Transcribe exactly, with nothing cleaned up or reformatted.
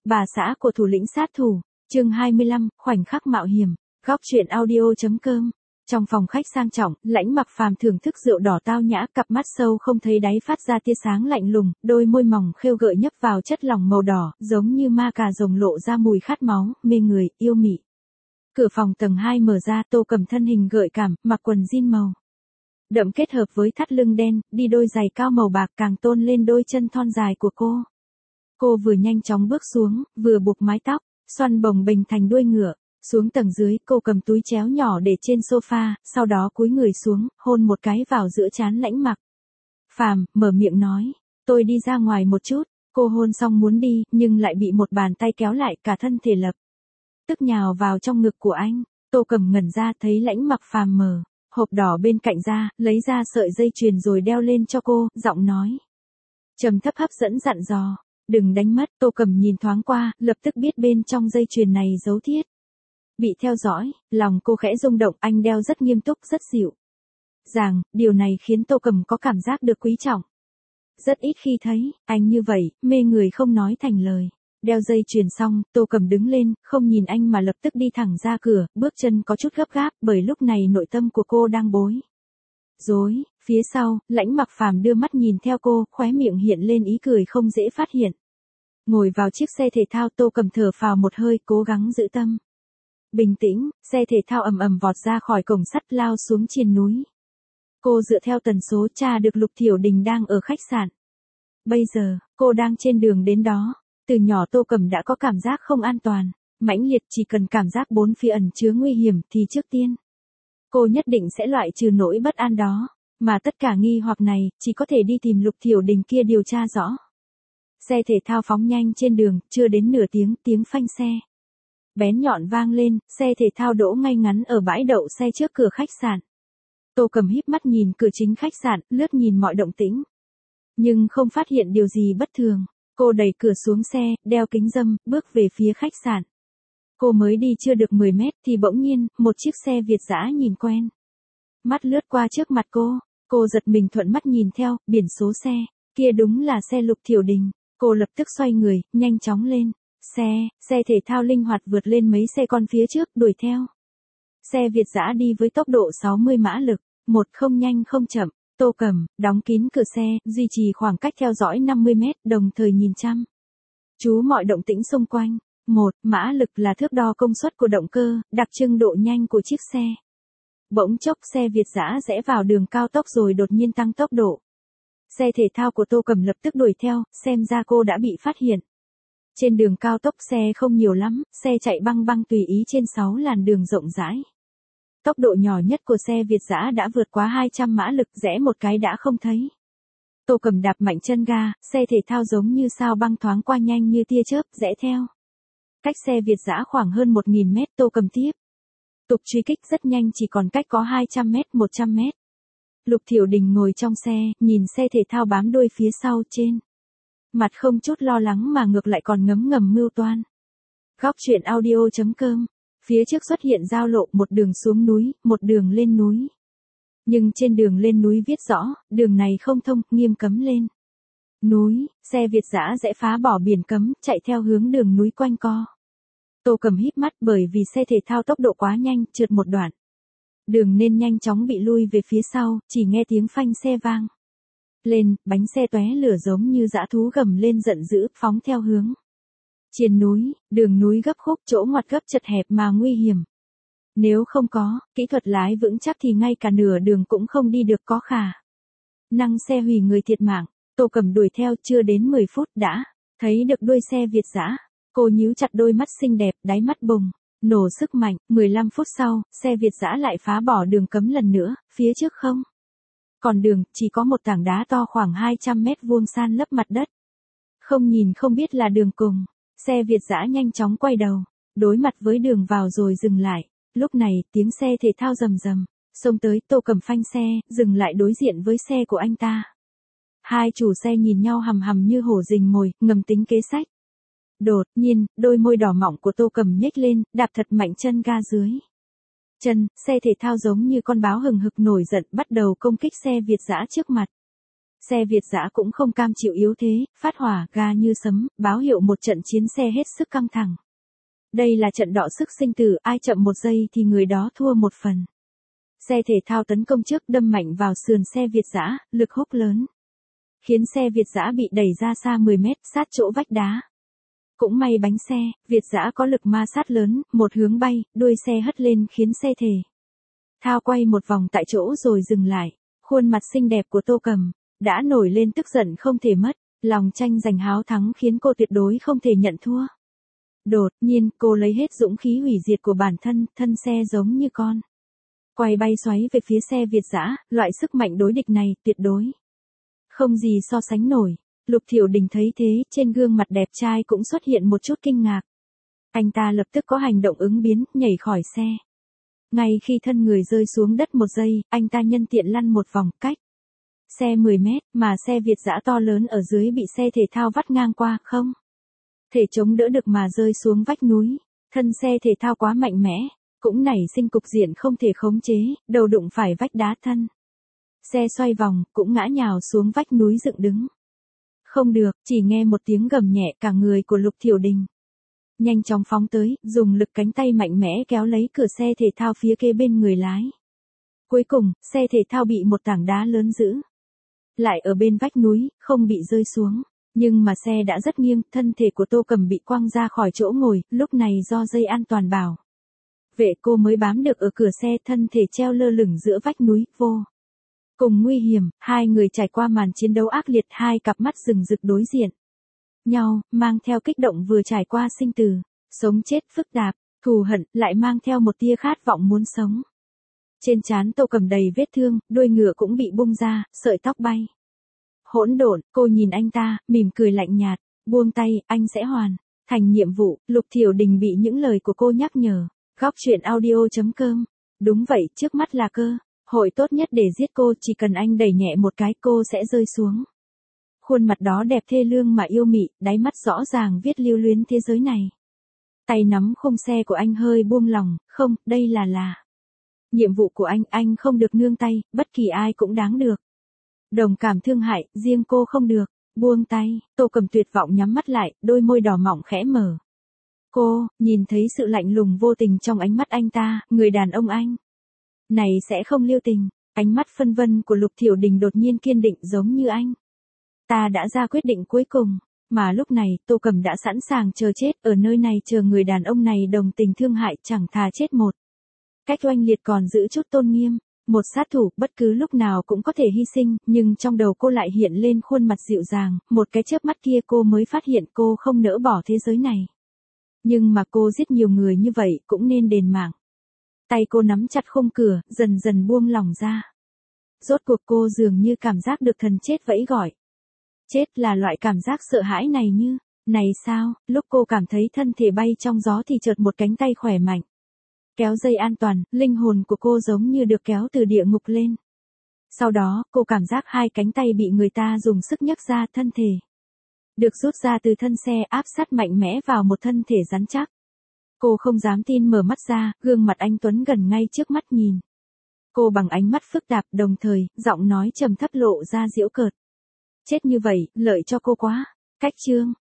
Bà xã của thủ lĩnh sát thủ, chương hai mươi lăm, khoảnh khắc mạo hiểm, góc truyện audio.com. Trong phòng khách sang trọng, Lãnh Mặc Phàm thưởng thức rượu đỏ tao nhã, cặp mắt sâu không thấy đáy phát ra tia sáng lạnh lùng, đôi môi mỏng khêu gợi nhấp vào chất lỏng màu đỏ, giống như ma cà rồng lộ ra mùi khát máu, mê người, yêu mị. Cửa phòng tầng hai mở ra, Tô Cầm thân hình gợi cảm, mặc quần jean màu đậm kết hợp với thắt lưng đen, đi đôi giày cao màu bạc càng tôn lên đôi chân thon dài của cô. Cô vừa nhanh chóng bước xuống, vừa buộc mái tóc, xoăn bồng bềnh thành đuôi ngựa. Xuống tầng dưới, cô cầm túi chéo nhỏ để trên sofa, sau đó cúi người xuống, hôn một cái vào giữa trán Lãnh Mặc Phàm, mở miệng nói, tôi đi ra ngoài một chút. Cô hôn xong muốn đi, nhưng lại bị một bàn tay kéo lại, cả thân thể lập tức nhào vào trong ngực của anh. Tô Cầm ngẩn ra, thấy Lãnh Mặc Phàm mở hộp đỏ bên cạnh ra, lấy ra sợi dây chuyền rồi đeo lên cho cô, giọng nói trầm thấp hấp dẫn dặn dò, đừng đánh mất. Tô Cầm nhìn thoáng qua, lập tức biết bên trong dây chuyền này giấu thiết bị theo dõi, lòng cô khẽ rung động. Anh đeo rất nghiêm túc, rất dịu dàng, điều này khiến Tô Cầm có cảm giác được quý trọng. Rất ít khi thấy anh như vậy, mê người không nói thành lời. Đeo dây chuyền xong, Tô Cầm đứng lên, không nhìn anh mà lập tức đi thẳng ra cửa, bước chân có chút gấp gáp, bởi lúc này nội tâm của cô đang bối rối. Phía sau, Lãnh Mặc Phàm đưa mắt nhìn theo cô, khóe miệng hiện lên ý cười không dễ phát hiện. Ngồi vào chiếc xe thể thao, Tô Cầm thở phào một hơi, cố gắng giữ tâm bình tĩnh. Xe thể thao ầm ầm vọt ra khỏi cổng sắt, lao xuống triền núi. Cô dựa theo tần số tra được Lục Thiểu Đình đang ở khách sạn. Bây giờ, cô đang trên đường đến đó. Từ nhỏ Tô Cầm đã có cảm giác không an toàn, mãnh liệt. Chỉ cần cảm giác bốn phía ẩn chứa nguy hiểm thì trước tiên cô nhất định sẽ loại trừ nỗi bất an đó. Mà tất cả nghi hoặc này, chỉ có thể đi tìm Lục Thiểu Đình kia điều tra rõ. Xe thể thao phóng nhanh trên đường, chưa đến nửa tiếng, tiếng phanh xe bén nhọn vang lên, xe thể thao đỗ ngay ngắn ở bãi đậu xe trước cửa khách sạn. Tô Cầm híp mắt nhìn cửa chính khách sạn, lướt nhìn mọi động tĩnh, nhưng không phát hiện điều gì bất thường. Cô đẩy cửa xuống xe, đeo kính râm, bước về phía khách sạn. Cô mới đi chưa được mười mét thì bỗng nhiên, một chiếc xe Việt dã nhìn quen mắt lướt qua trước mặt cô. Cô giật mình thuận mắt nhìn theo, biển số xe kia đúng là xe Lục Thiểu Đình. Cô lập tức xoay người, nhanh chóng lên xe, xe thể thao linh hoạt vượt lên mấy xe con phía trước, đuổi theo. Xe Việt dã đi với tốc độ sáu mươi mã lực, một không nhanh không chậm. Tô Cầm đóng kín cửa xe, duy trì khoảng cách theo dõi năm mươi mét, đồng thời nhìn chăm chú mọi động tĩnh xung quanh. Một, mã lực là thước đo công suất của động cơ, đặc trưng độ nhanh của chiếc xe. Bỗng chốc xe Việt dã rẽ vào đường cao tốc rồi đột nhiên tăng tốc độ. Xe thể thao của Tô Cầm lập tức đuổi theo, xem ra cô đã bị phát hiện. Trên đường cao tốc xe không nhiều lắm, xe chạy băng băng tùy ý trên sáu làn đường rộng rãi. Tốc độ nhỏ nhất của xe Việt dã đã vượt quá hai trăm mã lực, rẽ một cái đã không thấy. Tô Cầm đạp mạnh chân ga, xe thể thao giống như sao băng thoáng qua nhanh như tia chớp, rẽ theo. Cách xe Việt dã khoảng hơn một nghìn mét, Tô Cầm tiếp tục truy kích rất nhanh, chỉ còn cách có hai trăm mét, một trăm mét. Lục Thiểu Đình ngồi trong xe, nhìn xe thể thao bám đuôi phía sau, trên mặt không chút lo lắng mà ngược lại còn ngấm ngầm mưu toan. Góc truyện audio.com. Phía trước xuất hiện giao lộ, một đường xuống núi, một đường lên núi. Nhưng trên đường lên núi viết rõ, đường này không thông, nghiêm cấm lên núi. Xe Việt dã sẽ phá bỏ biển cấm, chạy theo hướng đường núi quanh co. Tô Cầm híp mắt, bởi vì xe thể thao tốc độ quá nhanh, trượt một đoạn đường nên nhanh chóng bị lui về phía sau, chỉ nghe tiếng phanh xe vang lên, bánh xe tóe lửa giống như dã thú gầm lên giận dữ, phóng theo hướng triền núi. Đường núi gấp khúc, chỗ ngoặt gấp chật hẹp mà nguy hiểm. Nếu không có kỹ thuật lái vững chắc thì ngay cả nửa đường cũng không đi được, có khả năng xe hủy người thiệt mạng. Tô Cầm đuổi theo, chưa đến mười phút đã thấy được đuôi xe Việt dã. Cô nhíu chặt đôi mắt xinh đẹp, đáy mắt bùng nổ sức mạnh. mười lăm phút sau, xe Việt dã lại phá bỏ đường cấm lần nữa, phía trước không còn đường, chỉ có một tảng đá to khoảng hai trăm mét vuông san lấp mặt đất. Không nhìn không biết là đường cùng. Xe Việt dã nhanh chóng quay đầu, đối mặt với đường vào rồi dừng lại. Lúc này, tiếng xe thể thao rầm rầm xông tới. Tô Cầm phanh xe, dừng lại đối diện với xe của anh ta. Hai chủ xe nhìn nhau hằm hằm như hổ rình mồi, ngầm tính kế sách. Đột nhiên, đôi môi đỏ mọng của Tô Cầm nhếch lên, đạp thật mạnh chân ga dưới chân. Xe thể thao giống như con báo hừng hực nổi giận, bắt đầu công kích xe Việt dã trước mặt. Xe Việt dã cũng không cam chịu yếu thế, phát hỏa, ga như sấm, báo hiệu một trận chiến xe hết sức căng thẳng. Đây là trận đọ sức sinh tử, ai chậm một giây thì người đó thua một phần. Xe thể thao tấn công trước đâm mạnh vào sườn xe Việt dã, lực húc lớn, khiến xe Việt dã bị đẩy ra xa mười mét, sát chỗ vách đá. Cũng may bánh xe Việt dã có lực ma sát lớn, một hướng bay, đuôi xe hất lên khiến xe thể thao quay một vòng tại chỗ rồi dừng lại. Khuôn mặt xinh đẹp của Tô Cầm đã nổi lên tức giận không thể mất, lòng tranh giành háo thắng khiến cô tuyệt đối không thể nhận thua. Đột nhiên, cô lấy hết dũng khí hủy diệt của bản thân, thân xe giống như con quay bay xoáy về phía xe Việt dã, loại sức mạnh đối địch này tuyệt đối không gì so sánh nổi. Lục Thiểu Đình thấy thế, trên gương mặt đẹp trai cũng xuất hiện một chút kinh ngạc. Anh ta lập tức có hành động ứng biến, nhảy khỏi xe. Ngay khi thân người rơi xuống đất một giây, anh ta nhân tiện lăn một vòng, cách xe mười mét, mà xe Việt dã to lớn ở dưới bị xe thể thao vắt ngang qua, không thể chống đỡ được mà rơi xuống vách núi. Thân xe thể thao quá mạnh mẽ, cũng nảy sinh cục diện không thể khống chế, đầu đụng phải vách đá, thân xe xoay vòng, cũng ngã nhào xuống vách núi dựng đứng. Không được, chỉ nghe một tiếng gầm nhẹ, cả người của Lục Thiểu Đình nhanh chóng phóng tới, dùng lực cánh tay mạnh mẽ kéo lấy cửa xe thể thao phía kế bên người lái. Cuối cùng, xe thể thao bị một tảng đá lớn giữ lại ở bên vách núi, không bị rơi xuống. Nhưng mà xe đã rất nghiêng, thân thể của Tô Cầm bị quăng ra khỏi chỗ ngồi, lúc này do dây an toàn bảo vệ cô mới bám được ở cửa xe, thân thể treo lơ lửng giữa vách núi, vô cùng nguy hiểm. Hai người trải qua màn chiến đấu ác liệt, hai cặp mắt rừng rực đối diện nhau, mang theo kích động vừa trải qua sinh tử, sống chết phức tạp, thù hận, lại mang theo một tia khát vọng muốn sống. Trên trán Tô Cầm đầy vết thương, đuôi ngựa cũng bị bung ra, sợi tóc bay hỗn độn. Cô nhìn anh ta, mỉm cười lạnh nhạt, buông tay, anh sẽ hoàn thành nhiệm vụ. Lục Thiểu Đình bị những lời của cô nhắc nhở. Góc truyện audio chấm com. Đúng vậy, trước mắt là cơ hội tốt nhất để giết cô, chỉ cần anh đẩy nhẹ một cái cô sẽ rơi xuống. Khuôn mặt đó đẹp thê lương mà yêu mị, đáy mắt rõ ràng viết lưu luyến thế giới này. Tay nắm khung xe của anh hơi buông lỏng, không, đây là là nhiệm vụ của anh, anh không được nương tay, bất kỳ ai cũng đáng được đồng cảm thương hại, riêng cô không được. Buông tay, Tô Cầm tuyệt vọng nhắm mắt lại, đôi môi đỏ mọng khẽ mở. Cô nhìn thấy sự lạnh lùng vô tình trong ánh mắt anh ta, người đàn ông anh này sẽ không lưu tình. Ánh mắt phân vân của Lục Thiểu Đình đột nhiên kiên định, giống như anh ta đã ra quyết định cuối cùng, mà lúc này Tô Cầm đã sẵn sàng chờ chết ở nơi này, chờ người đàn ông này đồng tình thương hại, chẳng thà chết một cách oanh liệt còn giữ chút tôn nghiêm. Một sát thủ bất cứ lúc nào cũng có thể hy sinh, nhưng trong đầu cô lại hiện lên khuôn mặt dịu dàng, một cái chớp mắt kia cô mới phát hiện cô không nỡ bỏ thế giới này. Nhưng mà cô giết nhiều người như vậy cũng nên đền mạng. Tay cô nắm chặt khung cửa, dần dần buông lỏng ra. Rốt cuộc cô dường như cảm giác được thần chết vẫy gọi. Chết là loại cảm giác sợ hãi này như, này sao, lúc cô cảm thấy thân thể bay trong gió thì chợt một cánh tay khỏe mạnh kéo dây an toàn, linh hồn của cô giống như được kéo từ địa ngục lên. Sau đó, cô cảm giác hai cánh tay bị người ta dùng sức nhấc ra, thân thể được rút ra từ thân xe, áp sát mạnh mẽ vào một thân thể rắn chắc. Cô không dám tin mở mắt ra, gương mặt anh Tuấn gần ngay trước mắt nhìn cô bằng ánh mắt phức tạp, đồng thời, giọng nói trầm thấp lộ ra giễu cợt. Chết như vậy, lợi cho cô quá. Cách chương